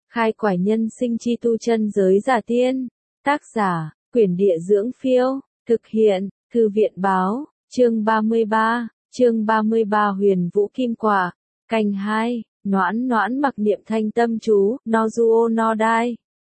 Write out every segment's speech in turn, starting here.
Khai quải nhân sinh chi tu chân giới giả tiên. Tác giả, Quyển Địa Dưỡng Phiêu. Thực hiện, Thư viện Báo. Chương 33 Huyền Vũ Kim Quả. Canh 2, Noãn Noãn mặc niệm thanh tâm chú, no duo no dai.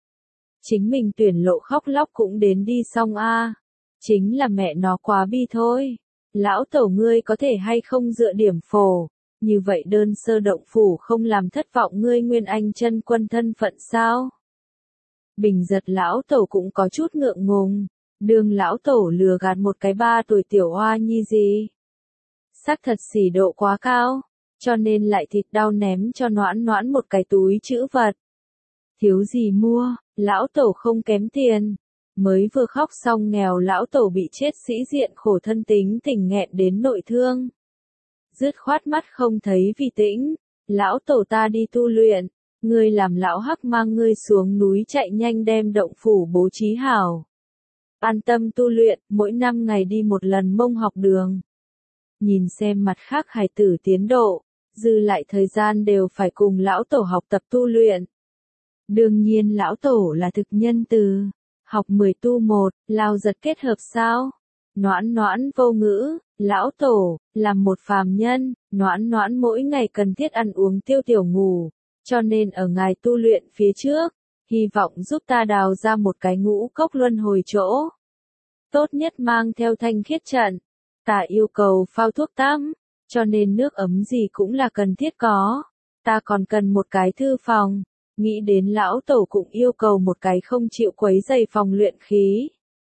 Chính mình tuyển lộ khóc lóc cũng đến đi xong a. Chính là mẹ nó quá bi thôi. Lão tẩu ngươi có thể hay không dựa điểm phổ. Như vậy đơn sơ động phủ không làm thất vọng ngươi Nguyên Anh chân quân thân phận sao? Bình giật lão tẩu cũng có chút ngượng ngùng. Đường lão tẩu lừa gạt một cái 3 tuổi tiểu hoa nhi gì? Sắc thật xỉ độ quá cao. Cho nên lại thịt đau ném cho Noãn Noãn một cái túi trữ vật. Thiếu gì mua, lão tẩu không kém tiền. Mới vừa khóc xong nghèo lão tẩu bị chết sĩ diện khổ thân tính tình nghẹn đến nội thương. Dứt khoát mắt không thấy vì tĩnh, lão tẩu ta đi tu luyện, ngươi làm lão hắc mang ngươi xuống núi chạy nhanh đem động phủ bố trí hảo. An tâm tu luyện, mỗi năm ngày đi một lần mông học đường. Nhìn xem mặt khác hài tử tiến độ, dư lại thời gian đều phải cùng lão tổ học tập tu luyện. Đương nhiên lão tổ là thực nhân từ, học 10 tu 1, lao giật kết hợp sao? Noãn Noãn vô ngữ, lão tổ, làm một phàm nhân, Noãn Noãn mỗi ngày cần thiết ăn uống tiêu tiểu ngủ, cho nên ở ngài tu luyện phía trước, hy vọng giúp ta đào ra một cái ngũ cốc luân hồi chỗ. Tốt nhất mang theo thanh khiết trận, ta yêu cầu phao thuốc tắm, cho nên nước ấm gì cũng là cần thiết có. Ta còn cần một cái thư phòng, nghĩ đến lão tổ cũng yêu cầu một cái không chịu quấy rầy phòng luyện khí.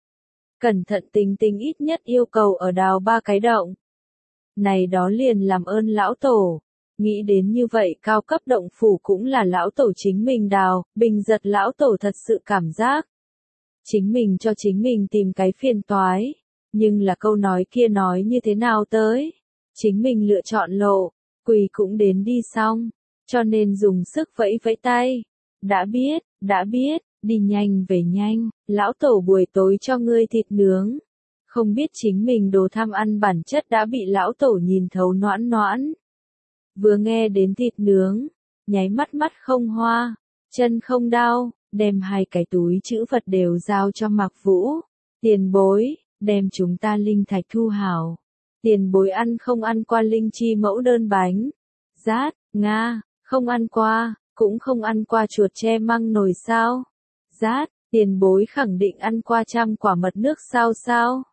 Cẩn thận tính tính ít nhất yêu cầu ở đào 3 cái động. Này đó liền làm ơn lão tổ. Nghĩ đến như vậy cao cấp động phủ cũng là lão tổ chính mình đào, bình giật lão tổ thật sự cảm giác. Chính mình cho chính mình tìm cái phiền toái. Nhưng là câu nói kia nói như thế nào tới. Chính mình lựa chọn lộ, quỳ cũng đến đi xong. Cho nên dùng sức vẫy vẫy tay. Đã biết. Đi nhanh về nhanh, lão tổ buổi tối cho ngươi thịt nướng. Không biết chính mình đồ tham ăn bản chất đã bị lão tổ nhìn thấu Noãn Noãn. Vừa nghe đến thịt nướng, nháy mắt mắt không hoa, chân không đau, đem 2 cái túi trữ vật đều giao cho Mạc Vũ. Tiền bối, đem chúng ta linh thạch thu hảo. Tiền bối ăn không ăn qua linh chi mẫu đơn bánh? Rát, Nga, không ăn qua, cũng không ăn qua chuột tre măng nồi sao? Rát, tiền bối khẳng định ăn qua 100 quả mật nước sao?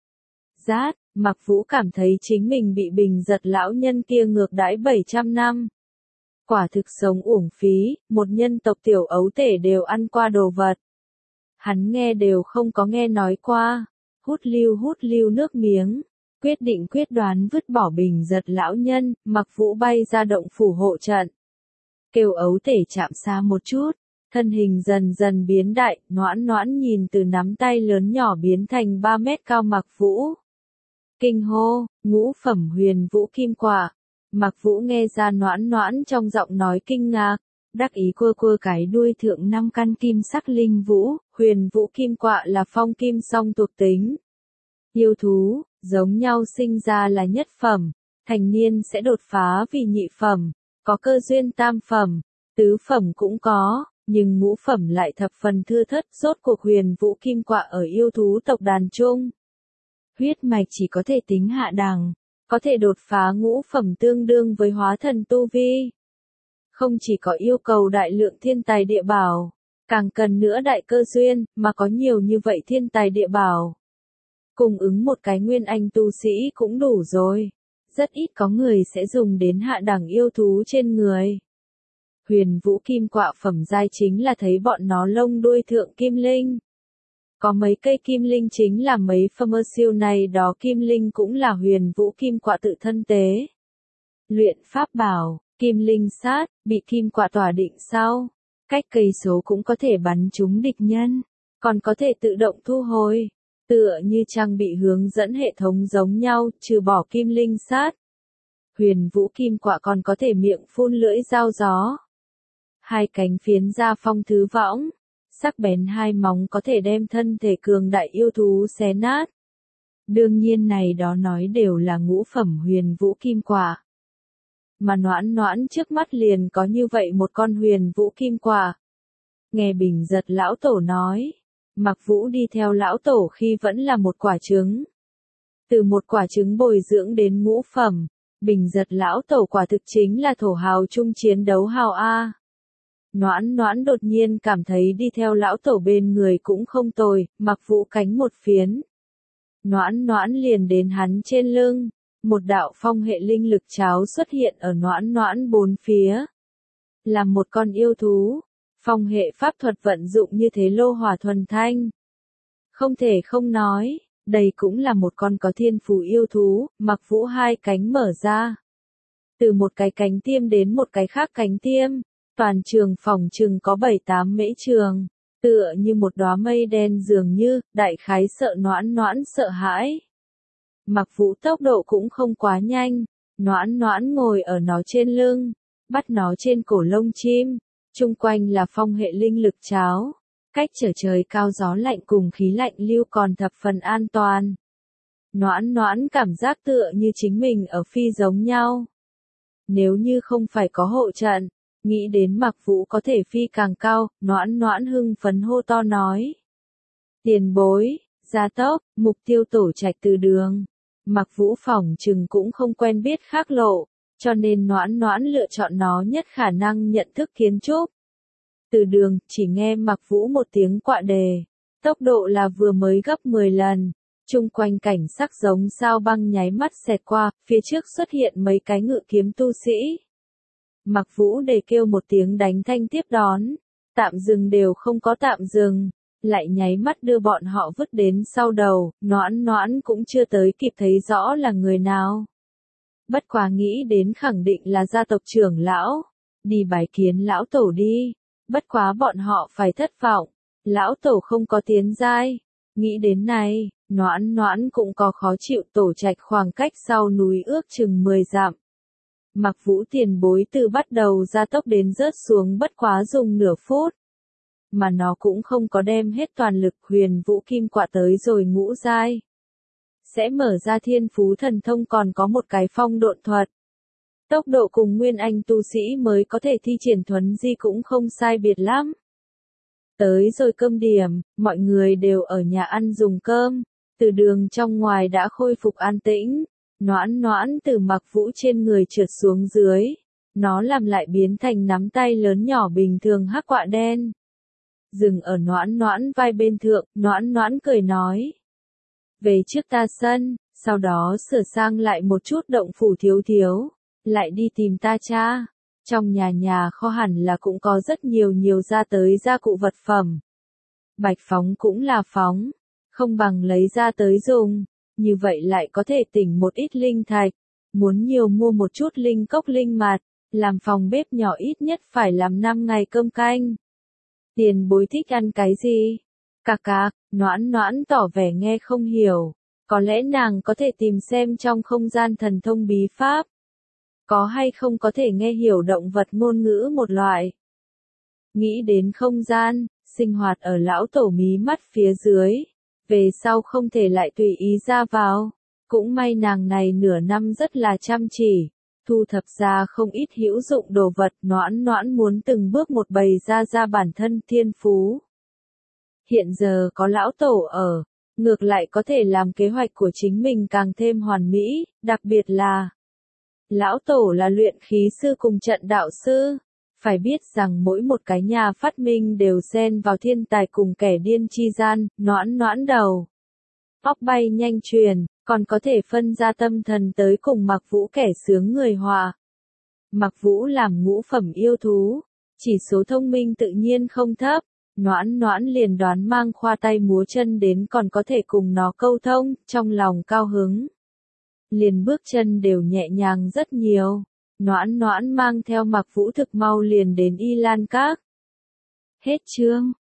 Rát, Mạc Vũ cảm thấy chính mình bị bình giật lão nhân kia ngược đãi 700 năm. Quả thực sống uổng phí, một nhân tộc tiểu ấu tể đều ăn qua đồ vật. Hắn nghe đều không có nghe nói qua, hút lưu nước miếng, quyết đoán vứt bỏ bình giật lão nhân, Mạc Vũ bay ra động phủ hộ trận. Kêu ấu tể chạm xa một chút. Thân hình dần dần biến đại, Noãn Noãn nhìn từ nắm tay lớn nhỏ biến thành 3 mét cao Mạc Vũ. Kinh hô, ngũ phẩm huyền vũ kim quả. Mạc Vũ nghe ra Noãn Noãn trong giọng nói kinh ngạc, đắc ý quơ cái đuôi thượng 5 căn kim sắc linh vũ, huyền vũ kim quả là phong kim song thuộc tính. Yêu thú, giống nhau sinh ra là nhất phẩm, thành niên sẽ đột phá vì nhị phẩm, có cơ duyên tam phẩm, tứ phẩm cũng có. Nhưng ngũ phẩm lại thập phần thưa thớt, rốt cuộc huyền vũ kim quạ ở yêu thú tộc đàn chung. Huyết mạch chỉ có thể tính hạ đẳng, có thể đột phá ngũ phẩm tương đương với hóa thần tu vi. Không chỉ có yêu cầu đại lượng thiên tài địa bảo, càng cần nữa đại cơ duyên, mà có nhiều như vậy thiên tài địa bảo. Cung ứng một cái nguyên anh tu sĩ cũng đủ rồi. Rất ít có người sẽ dùng đến hạ đẳng yêu thú trên người. Huyền vũ kim quạ phẩm giai chính là thấy bọn nó lông đuôi thượng kim linh. Có mấy cây kim linh chính là mấy phẩm siêu này đó kim linh cũng là huyền vũ kim quạ tự thân tế. Luyện pháp bảo, kim linh sát, bị kim quạ tỏa định sau. Cách cây số cũng có thể bắn trúng địch nhân, còn có thể tự động thu hồi. Tựa như trang bị hướng dẫn hệ thống giống nhau, trừ bỏ kim linh sát. Huyền vũ kim quạ còn có thể miệng phun lưỡi dao gió. 2 cánh phiến ra phong thứ võng, sắc bén 2 móng có thể đem thân thể cường đại yêu thú xé nát. Đương nhiên này đó nói đều là ngũ phẩm huyền vũ kim quả. mà Noãn Noãn trước mắt liền có như vậy một con huyền vũ kim quả. Nghe Bình Giật lão tổ nói, Mặc Vũ đi theo lão tổ khi vẫn là một quả trứng. Từ một quả trứng bồi dưỡng đến ngũ phẩm, Bình Giật lão tổ quả thực chính là thổ hào chung chiến đấu hào A. Noãn Noãn đột nhiên cảm thấy đi theo lão tổ bên người cũng không tồi, Mặc Vũ cánh một phiến. Noãn Noãn liền đến hắn trên lưng, một đạo phong hệ linh lực cháo xuất hiện ở Noãn Noãn bốn phía. Là một con yêu thú, phong hệ pháp thuật vận dụng như thế lô hỏa thuần thanh. Không thể không nói, đây cũng là một con có thiên phú yêu thú, Mặc Vũ hai cánh mở ra. Từ một cái cánh tiêm đến một cái khác cánh tiêm, toàn trường phòng chừng có 7-8 mễ trường, tựa như một đóa mây đen dường như, đại khái sợ Noãn Noãn sợ hãi. Mặc Vũ tốc độ cũng không quá nhanh, Noãn Noãn ngồi ở nó trên lưng, bắt nó trên cổ lông chim, chung quanh là phong hệ linh lực cháo, cách trở trời cao gió lạnh cùng khí lạnh lưu còn thập phần an toàn. Noãn Noãn cảm giác tựa như chính mình ở phi giống nhau. Nếu như không phải có hộ trận, nghĩ đến Mặc Vũ có thể phi càng cao, Noãn Noãn hưng phấn hô to nói. Tiền bối, gia tốc, mục tiêu tổ trạch từ đường. Mặc Vũ phỏng chừng cũng không quen biết khác lộ, cho nên Noãn Noãn lựa chọn nó nhất khả năng nhận thức kiến trúc. Từ đường, chỉ nghe Mặc Vũ một tiếng quạ đề, tốc độ là vừa mới gấp 10 lần. Chung quanh cảnh sắc giống sao băng nháy mắt xẹt qua, phía trước xuất hiện mấy cái ngự kiếm tu sĩ. Mặc Vũ để kêu một tiếng đánh thanh tiếp đón, tạm dừng đều không có tạm dừng, lại nháy mắt đưa bọn họ vứt đến sau đầu, Noãn Noãn cũng chưa tới kịp thấy rõ là người nào. Bất quá nghĩ đến khẳng định là gia tộc trưởng lão, đi bái kiến lão tổ đi, bất quá bọn họ phải thất vọng, lão tổ không có tiến giai. Nghĩ đến này, Noãn Noãn cũng có khó chịu, tổ trạch khoảng cách sau núi ước chừng 10 dặm. Mặc Vũ tiền bối từ bắt đầu gia tốc đến rớt xuống bất quá dùng nửa phút. Mà nó cũng không có đem hết toàn lực, huyền vũ kim quả tới rồi ngũ giai. Sẽ mở ra thiên phú thần thông, còn có một cái phong độn thuật. Tốc độ cùng nguyên anh tu sĩ mới có thể thi triển thuấn di cũng không sai biệt lắm. Tới rồi cơm điểm, mọi người đều ở nhà ăn dùng cơm, từ đường trong ngoài đã khôi phục an tĩnh. Noãn Noãn từ Mặc Vũ trên người trượt xuống dưới, nó làm lại biến thành nắm tay lớn nhỏ bình thường hắc quạ đen. Dừng ở Noãn Noãn vai bên thượng, Noãn Noãn cười nói. Về trước ta sân, sau đó sửa sang lại một chút động phủ thiếu thiếu, lại đi tìm ta cha. Trong nhà kho hẳn là cũng có rất nhiều ra tới gia cụ vật phẩm. Bạch phóng cũng là phóng, không bằng lấy ra tới dùng, như vậy lại có thể tỉnh một ít linh thạch. Muốn nhiều mua một chút linh cốc linh mạt, làm phòng bếp nhỏ ít nhất phải làm 5 ngày cơm canh. Tiền bối thích ăn cái gì? Cạc cạc, Noãn Noãn tỏ vẻ nghe không hiểu, có lẽ nàng có thể tìm xem trong không gian thần thông bí pháp. Có hay không có thể nghe hiểu động vật ngôn ngữ một loại. Nghĩ đến không gian, sinh hoạt ở lão tổ mí mắt phía dưới, về sau không thể lại tùy ý ra vào. Cũng may nàng này nửa năm rất là chăm chỉ, thu thập ra không ít hữu dụng đồ vật. Noãn Noãn muốn từng bước một bày ra bản thân thiên phú. Hiện giờ có lão tổ ở, ngược lại có thể làm kế hoạch của chính mình càng thêm hoàn mỹ, đặc biệt là lão tổ là luyện khí sư cùng trận đạo sư. Phải biết rằng mỗi một cái nhà phát minh đều xen vào thiên tài cùng kẻ điên chi gian. Noãn Noãn đầu óc bay nhanh truyền, còn có thể phân ra tâm thần tới cùng Mặc Vũ kẻ sướng người hòa. Mặc Vũ làm ngũ phẩm yêu thú, chỉ số thông minh tự nhiên không thấp. Noãn Noãn liền đoán mang khoa tay múa chân đến còn có thể cùng nó câu thông, trong lòng cao hứng. Liền bước chân đều nhẹ nhàng rất nhiều. Noãn Noãn mang theo Mặc Vũ thực mau liền đến Y Lan Các. Hết chương.